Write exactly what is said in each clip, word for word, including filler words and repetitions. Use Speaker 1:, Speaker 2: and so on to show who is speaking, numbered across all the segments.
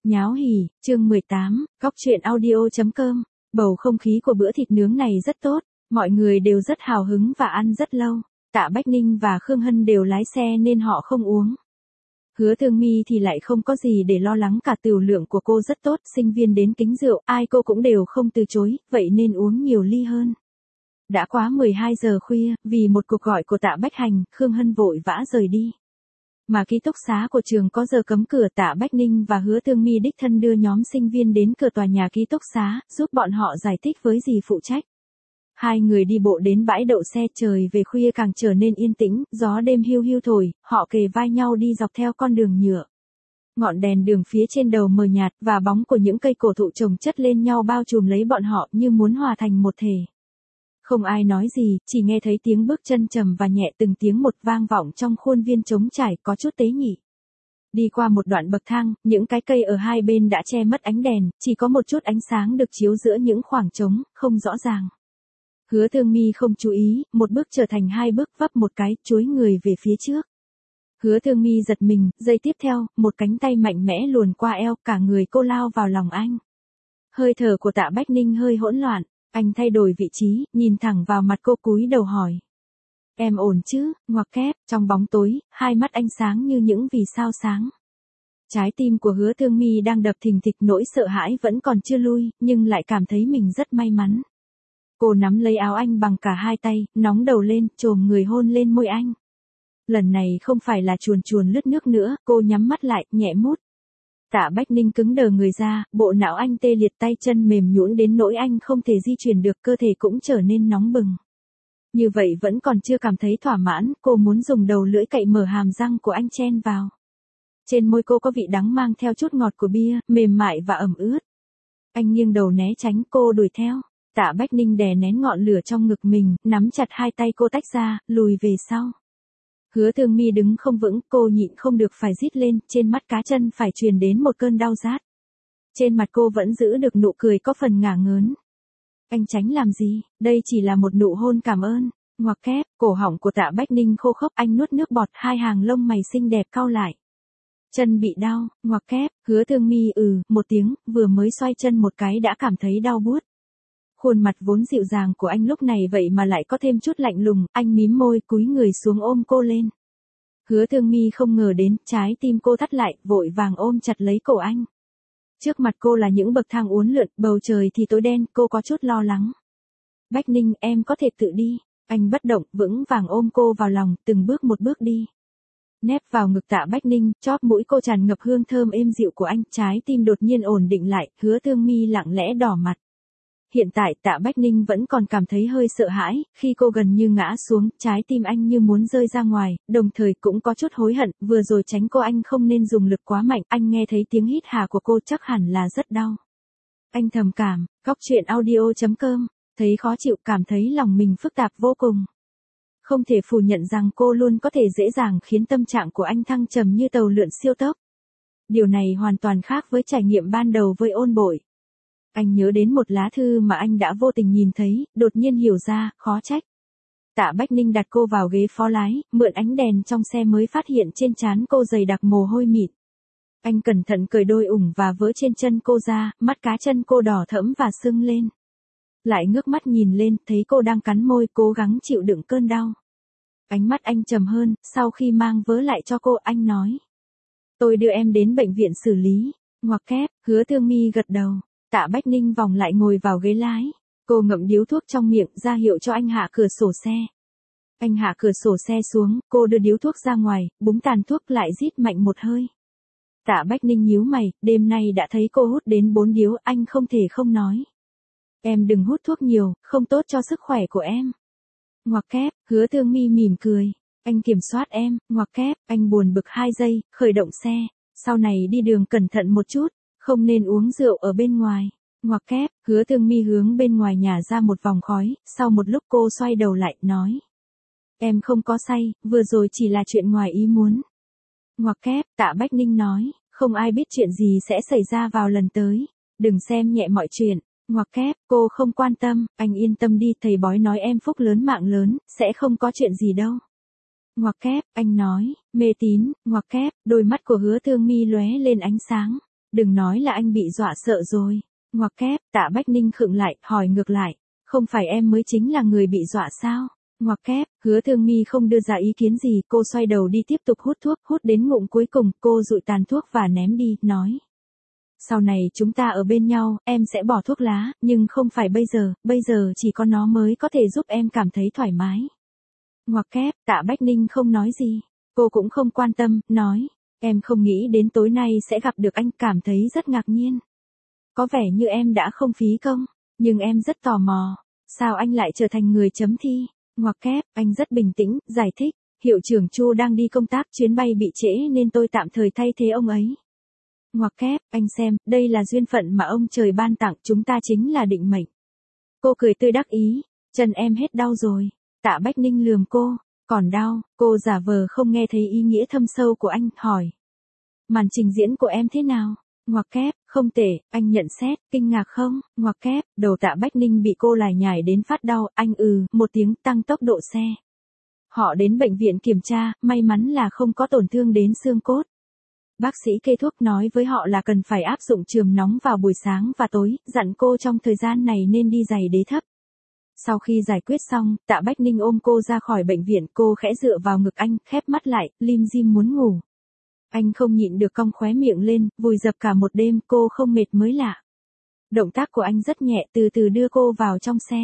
Speaker 1: Nháo hỉ, chương mười tám, Cóc truyện audio chấm com. Bầu không khí của bữa thịt nướng này rất tốt, mọi người đều rất hào hứng và ăn rất lâu. Tạ Bách Ninh và Khương Hân đều lái xe nên họ không uống. Hứa Thương My thì lại không có gì để lo lắng cả, tửu lượng của cô rất tốt, sinh viên đến kính rượu, ai cô cũng đều không từ chối, vậy nên uống nhiều ly hơn. Đã quá mười hai giờ khuya, vì một cuộc gọi của Tạ Bách Hành, Khương Hân vội vã rời đi. Mà ký túc xá của trường có giờ cấm cửa, Tạ Bách Ninh và Hứa Thương My đích thân đưa nhóm sinh viên đến cửa tòa nhà ký túc xá, giúp bọn họ giải thích với dì phụ trách. Hai người đi bộ đến bãi đậu xe, trời về khuya càng trở nên yên tĩnh, gió đêm hiu hiu thổi, họ kề vai nhau đi dọc theo con đường nhựa. Ngọn đèn đường phía trên đầu mờ nhạt và bóng của những cây cổ thụ chồng chất lên nhau bao trùm lấy bọn họ như muốn hòa thành một thể. Không ai nói gì, chỉ nghe thấy tiếng bước chân trầm và nhẹ từng tiếng một vang vọng trong khuôn viên trống trải, có chút tế nhị. Đi qua một đoạn bậc thang, những cái cây ở hai bên đã che mất ánh đèn, chỉ có một chút ánh sáng được chiếu giữa những khoảng trống, không rõ ràng. Hứa Thương My không chú ý, một bước trở thành hai bước, vấp một cái, chuối người về phía trước. Hứa Thương My giật mình, giây tiếp theo, một cánh tay mạnh mẽ luồn qua eo, cả người cô lao vào lòng anh. Hơi thở của Tạ Bách Ninh hơi hỗn loạn. Anh thay đổi vị trí, nhìn thẳng vào mặt cô, cúi đầu hỏi. Em ổn chứ? Ngoặc kép, trong bóng tối, hai mắt anh sáng như những vì sao sáng. Trái tim của Hứa Thương My đang đập thình thịch, nỗi sợ hãi vẫn còn chưa lui, nhưng lại cảm thấy mình rất may mắn. Cô nắm lấy áo anh bằng cả hai tay, nóng đầu lên, chồm người hôn lên môi anh. Lần này không phải là chuồn chuồn lướt nước nữa, cô nhắm mắt lại, nhẹ mút. Tạ Bách Ninh cứng đờ người ra, bộ não anh tê liệt, tay chân mềm nhũn đến nỗi anh không thể di chuyển được, cơ thể cũng trở nên nóng bừng. Như vậy vẫn còn chưa cảm thấy thỏa mãn, cô muốn dùng đầu lưỡi cậy mở hàm răng của anh chen vào. Trên môi cô có vị đắng mang theo chút ngọt của bia, mềm mại và ẩm ướt. Anh nghiêng đầu né tránh, cô đuổi theo. Tạ Bách Ninh đè nén ngọn lửa trong ngực mình, nắm chặt hai tay cô tách ra, lùi về sau. Hứa Thương My đứng không vững, cô nhịn không được phải rít lên, trên mắt cá chân phải truyền đến một cơn đau rát. Trên mặt cô vẫn giữ được nụ cười có phần ngả ngớn. Anh tránh làm gì, đây chỉ là một nụ hôn cảm ơn. Ngoặc kép, cổ họng của Tạ Bách Ninh khô khốc, anh nuốt nước bọt, hai hàng lông mày xinh đẹp cau lại. Chân bị đau, ngoặc kép, Hứa Thương My ừ, một tiếng, vừa mới xoay chân một cái đã cảm thấy đau buốt. Khuôn mặt vốn dịu dàng của anh lúc này vậy mà lại có thêm chút lạnh lùng, anh mím môi, cúi người xuống ôm cô lên. Hứa Thương My không ngờ đến, trái tim cô thắt lại, vội vàng ôm chặt lấy cổ anh. Trước mặt cô là những bậc thang uốn lượn, bầu trời thì tối đen, cô có chút lo lắng. Bách Ninh, em có thể tự đi. Anh bất động, vững vàng ôm cô vào lòng, từng bước một bước đi. Nép vào ngực Tạ Bách Ninh, chóp mũi cô tràn ngập hương thơm êm dịu của anh, trái tim đột nhiên ổn định lại, Hứa Thương My lặng lẽ đỏ mặt. Hiện tại Tạ Bách Ninh vẫn còn cảm thấy hơi sợ hãi, khi cô gần như ngã xuống, trái tim anh như muốn rơi ra ngoài, đồng thời cũng có chút hối hận, vừa rồi tránh cô anh không nên dùng lực quá mạnh, anh nghe thấy tiếng hít hà của cô chắc hẳn là rất đau. Anh thầm cảm, Cóc truyện audio chấm com, thấy khó chịu, cảm thấy lòng mình phức tạp vô cùng. Không thể phủ nhận rằng cô luôn có thể dễ dàng khiến tâm trạng của anh thăng trầm như tàu lượn siêu tốc. Điều này hoàn toàn khác với trải nghiệm ban đầu với Ôn Bội. Anh nhớ đến một lá thư mà anh đã vô tình nhìn thấy, đột nhiên hiểu ra, khó trách. Tạ Bách Ninh đặt cô vào ghế phó lái, mượn ánh đèn trong xe mới phát hiện trên trán cô dày đặc mồ hôi mịn. Anh cẩn thận cởi đôi ủng và vớ trên chân cô ra, mắt cá chân cô đỏ thẫm và sưng lên. Lại ngước mắt nhìn lên, thấy cô đang cắn môi, cố gắng chịu đựng cơn đau. Ánh mắt anh trầm hơn, sau khi mang vớ lại cho cô, anh nói. Tôi đưa em đến bệnh viện xử lý. Ngoặc kép, Hứa Thương My gật đầu. Tạ Bách Ninh vòng lại ngồi vào ghế lái. Cô ngậm điếu thuốc trong miệng, ra hiệu cho anh hạ cửa sổ xe. Anh hạ cửa sổ xe xuống, cô đưa điếu thuốc ra ngoài, búng tàn thuốc lại rít mạnh một hơi. Tạ Bách Ninh nhíu mày, đêm nay đã thấy cô hút đến bốn điếu, anh không thể không nói. Em đừng hút thuốc nhiều, không tốt cho sức khỏe của em. Ngoặc kép, Hứa Thương My mỉm cười. Anh kiểm soát em, ngoặc kép, anh buồn bực hai giây, khởi động xe. Sau này đi đường cẩn thận một chút. Không nên uống rượu ở bên ngoài. Ngoặc kép, Hứa Thương My hướng bên ngoài nhà ra một vòng khói, sau một lúc cô xoay đầu lại, nói. Em không có say, vừa rồi chỉ là chuyện ngoài ý muốn. Ngoặc kép, Tạ Bách Ninh nói, không ai biết chuyện gì sẽ xảy ra vào lần tới. Đừng xem nhẹ mọi chuyện. Ngoặc kép, cô không quan tâm, anh yên tâm đi, thầy bói nói em phúc lớn mạng lớn, sẽ không có chuyện gì đâu. Ngoặc kép, anh nói, mê tín, ngoặc kép, đôi mắt của Hứa Thương My lóe lên ánh sáng. đừng nói là anh bị dọa sợ rồi. Ngoặc kép, Tạ Bách Ninh khựng lại, hỏi ngược lại, không phải em mới chính là người bị dọa sao? Ngoặc kép, Hứa Thương My không đưa ra ý kiến gì, cô xoay đầu đi tiếp tục hút thuốc, hút đến ngụm cuối cùng, cô dụi tàn thuốc và ném đi, nói. Sau này chúng ta ở bên nhau, em sẽ bỏ thuốc lá, nhưng không phải bây giờ, bây giờ chỉ có nó mới có thể giúp em cảm thấy thoải mái. Ngoặc kép, Tạ Bách Ninh không nói gì, cô cũng không quan tâm, nói, em không nghĩ đến tối nay sẽ gặp được anh, cảm thấy rất ngạc nhiên. Có vẻ như em đã không phí công, nhưng em rất tò mò, sao anh lại trở thành người chấm thi? Ngoặc kép, anh rất bình tĩnh, giải thích, hiệu trưởng Chu đang đi công tác, chuyến bay bị trễ nên tôi tạm thời thay thế ông ấy. Ngoặc kép, anh xem, đây là duyên phận mà ông trời ban tặng, chúng ta chính là định mệnh. Cô cười tươi đắc ý, chân em hết đau rồi. Tạ Bách Ninh lườm cô, còn đau, cô giả vờ không nghe thấy ý nghĩa thâm sâu của anh, hỏi. Màn trình diễn của em thế nào? Ngoặc kép, không tệ, anh nhận xét, kinh ngạc không? Ngoặc kép, đầu Tạ Bách Ninh bị cô lải nhải đến phát đau, anh ừ, một tiếng tăng tốc độ xe. Họ đến bệnh viện kiểm tra, may mắn là không có tổn thương đến xương cốt. Bác sĩ kê thuốc nói với họ là cần phải áp dụng chườm nóng vào buổi sáng và tối, dặn cô trong thời gian này nên đi giày đế thấp. Sau khi giải quyết xong, Tạ Bách Ninh ôm cô ra khỏi bệnh viện, cô khẽ dựa vào ngực anh, khép mắt lại, lim dim muốn ngủ. Anh không nhịn được cong khóe miệng lên, vùi dập cả một đêm, cô không mệt mới lạ. Động tác của anh rất nhẹ, từ từ đưa cô vào trong xe.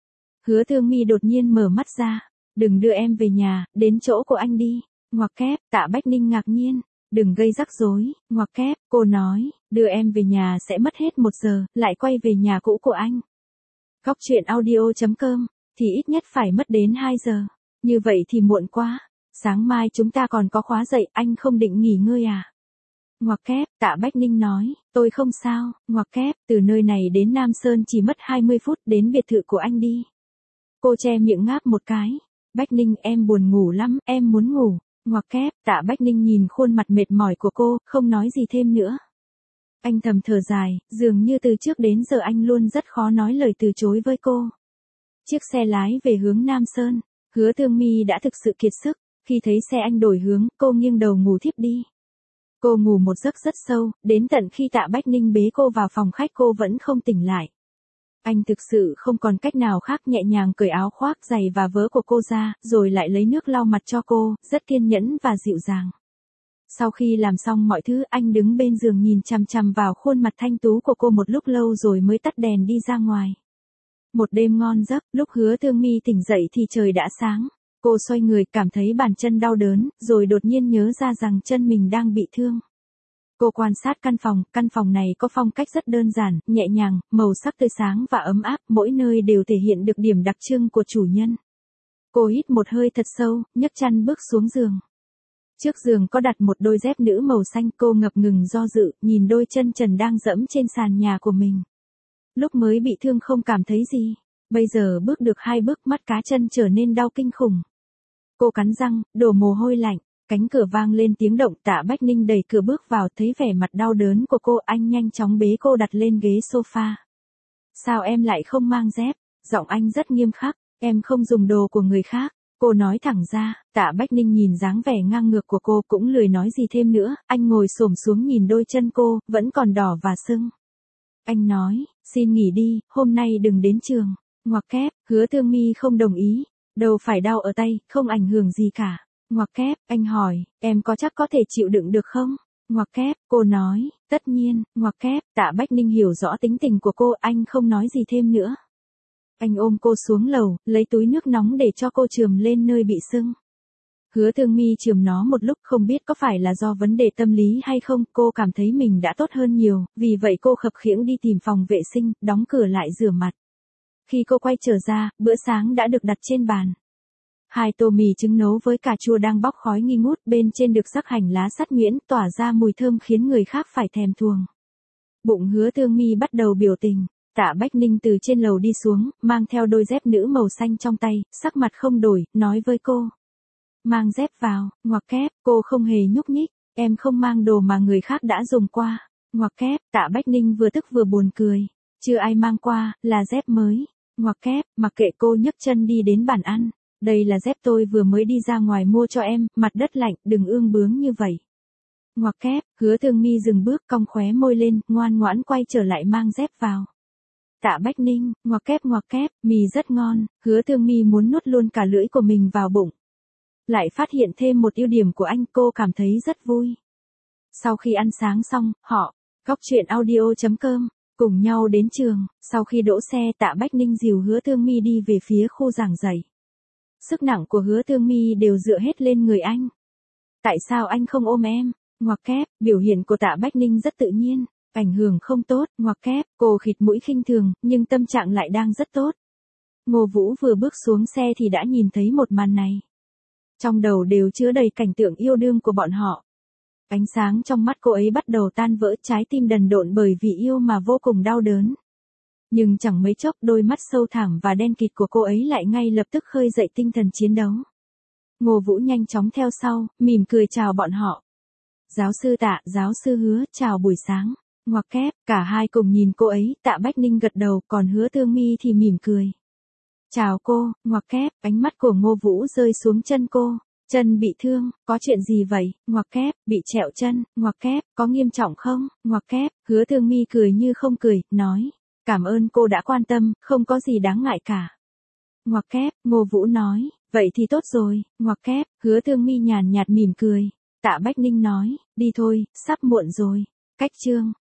Speaker 1: Hứa Thương My đột nhiên mở mắt ra, đừng đưa em về nhà, đến chỗ của anh đi. Ngoặc kép, Tạ Bách Ninh ngạc nhiên, đừng gây rắc rối. Ngoặc kép, cô nói, đưa em về nhà sẽ mất hết một giờ, lại quay về nhà cũ của anh. Góc truyện audio chấm com, thì ít nhất phải mất đến hai giờ. Như vậy thì muộn quá. Sáng mai chúng ta còn có khóa dậy, anh không định nghỉ ngơi à? Ngoặc kép, Tạ Bách Ninh nói, tôi không sao. Ngoặc kép, từ nơi này đến Nam Sơn chỉ mất hai mươi phút, đến biệt thự của anh đi. Cô che miệng ngáp một cái. Bách Ninh, em buồn ngủ lắm, em muốn ngủ. Ngoặc kép, Tạ Bách Ninh nhìn khuôn mặt mệt mỏi của cô, không nói gì thêm nữa. Anh thầm thở dài, dường như từ trước đến giờ anh luôn rất khó nói lời từ chối với cô. Chiếc xe lái về hướng Nam Sơn, Hứa Thương My đã thực sự kiệt sức. Khi thấy xe anh đổi hướng, cô nghiêng đầu ngủ thiếp đi. Cô ngủ một giấc rất sâu, đến tận khi Tạ Bách Ninh bế cô vào phòng khách cô vẫn không tỉnh lại. Anh thực sự không còn cách nào khác, nhẹ nhàng cởi áo khoác, giày và vớ của cô ra, rồi lại lấy nước lau mặt cho cô, rất kiên nhẫn và dịu dàng. Sau khi làm xong mọi thứ, anh đứng bên giường nhìn chằm chằm vào khuôn mặt thanh tú của cô một lúc lâu rồi mới tắt đèn đi ra ngoài. Một đêm ngon giấc, lúc Hứa Thương My tỉnh dậy thì trời đã sáng. Cô xoay người, cảm thấy bàn chân đau đớn, rồi đột nhiên nhớ ra rằng chân mình đang bị thương. Cô quan sát căn phòng, căn phòng này có phong cách rất đơn giản, nhẹ nhàng, màu sắc tươi sáng và ấm áp, mỗi nơi đều thể hiện được điểm đặc trưng của chủ nhân. Cô hít một hơi thật sâu, nhấc chân bước xuống giường. Trước giường có đặt một đôi dép nữ màu xanh, cô ngập ngừng do dự, nhìn đôi chân trần đang dẫm trên sàn nhà của mình. Lúc mới bị thương không cảm thấy gì, bây giờ bước được hai bước mắt cá chân trở nên đau kinh khủng. Cô cắn răng, đổ mồ hôi lạnh, cánh cửa vang lên tiếng động, Tạ Bách Ninh đẩy cửa bước vào, thấy vẻ mặt đau đớn của cô, anh nhanh chóng bế cô đặt lên ghế sofa. Sao em lại không mang dép? Giọng anh rất nghiêm khắc, em không dùng đồ của người khác. Cô nói thẳng ra, Tạ Bách Ninh nhìn dáng vẻ ngang ngược của cô cũng lười nói gì thêm nữa, anh ngồi xổm xuống nhìn đôi chân cô, vẫn còn đỏ và sưng. Anh nói, xin nghỉ đi, hôm nay đừng đến trường. Ngoặc kép, Hứa Thương My không đồng ý. Đâu phải đau ở tay, không ảnh hưởng gì cả. Ngoặc kép, anh hỏi, em có chắc có thể chịu đựng được không? Ngoặc kép, cô nói, tất nhiên. Ngoặc kép, Tạ Bách Ninh hiểu rõ tính tình của cô, anh không nói gì thêm nữa. Anh ôm cô xuống lầu, lấy túi nước nóng để cho cô chườm lên nơi bị sưng. Hứa Thương My chườm nó một lúc, không biết có phải là do vấn đề tâm lý hay không, cô cảm thấy mình đã tốt hơn nhiều, vì vậy cô khập khiễng đi tìm phòng vệ sinh, đóng cửa lại rửa mặt. Khi cô quay trở ra, bữa sáng đã được đặt trên bàn. Hai tô mì trứng nấu với cà chua đang bốc khói nghi ngút, bên trên được rắc hành lá sắt nhuyễn, tỏa ra mùi thơm khiến người khác phải thèm thuồng. Bụng Hứa Thương My bắt đầu biểu tình. Tạ Bách Ninh từ trên lầu đi xuống, mang theo đôi dép nữ màu xanh trong tay, sắc mặt không đổi, nói với cô. Mang dép vào. Ngoặc kép, cô không hề nhúc nhích, em không mang đồ mà người khác đã dùng qua. Ngoặc kép, Tạ Bách Ninh vừa tức vừa buồn cười. Chưa ai mang qua, là dép mới. Ngoặc kép, mặc kệ cô nhấc chân đi đến bàn ăn. Đây là dép tôi vừa mới đi ra ngoài mua cho em, mặt đất lạnh, đừng ương bướng như vậy. ngoặc kép, Hứa Thương Mi dừng bước cong khóe môi lên, ngoan ngoãn quay trở lại mang dép vào. Tạ Bách Ninh, ngoặc kép ngoặc kép, mì rất ngon, Hứa Thương Mi muốn nuốt luôn cả lưỡi của mình vào bụng. Lại phát hiện thêm một ưu điểm của anh, cô cảm thấy rất vui. Sau khi ăn sáng xong, họ, Góc Chuyện Audio chấm com, cùng nhau đến trường, sau khi đỗ xe Tạ Bách Ninh dìu Hứa Thương Mi đi về phía khu giảng dạy. Sức nặng của Hứa Thương Mi đều dựa hết lên người anh. Tại sao anh không ôm em? Ngoặc kép, biểu hiện của Tạ Bách Ninh rất tự nhiên, ảnh hưởng không tốt, ngoặc kép, cô khịt mũi khinh thường, nhưng tâm trạng lại đang rất tốt. Ngô Vũ vừa bước xuống xe thì đã nhìn thấy một màn này. Trong đầu đều chứa đầy cảnh tượng yêu đương của bọn họ. Ánh sáng trong mắt cô ấy bắt đầu tan vỡ, trái tim đần độn bởi vì yêu mà vô cùng đau đớn. Nhưng chẳng mấy chốc đôi mắt sâu thẳm và đen kịt của cô ấy lại ngay lập tức khơi dậy tinh thần chiến đấu. Ngô Vũ nhanh chóng theo sau, mỉm cười chào bọn họ. Giáo sư Tạ, giáo sư Hứa, chào buổi sáng. Ngoặc kép, cả hai cùng nhìn cô ấy, Tạ Bách Ninh gật đầu, còn Hứa Thương Mi thì mỉm cười. Chào cô, ngoặc kép, ánh mắt của Ngô Vũ rơi xuống chân cô. Chân bị thương, có chuyện gì vậy? Ngoặc kép, bị trẹo chân, ngoặc kép, có nghiêm trọng không? Ngoặc kép, Hứa Thương Mi cười như không cười, nói. Cảm ơn cô đã quan tâm, không có gì đáng ngại cả. Ngoặc kép, Ngô Vũ nói, vậy thì tốt rồi, ngoặc kép, Hứa Thương Mi nhàn nhạt mỉm cười. Tạ Bách Ninh nói, đi thôi, sắp muộn rồi. Cách chương.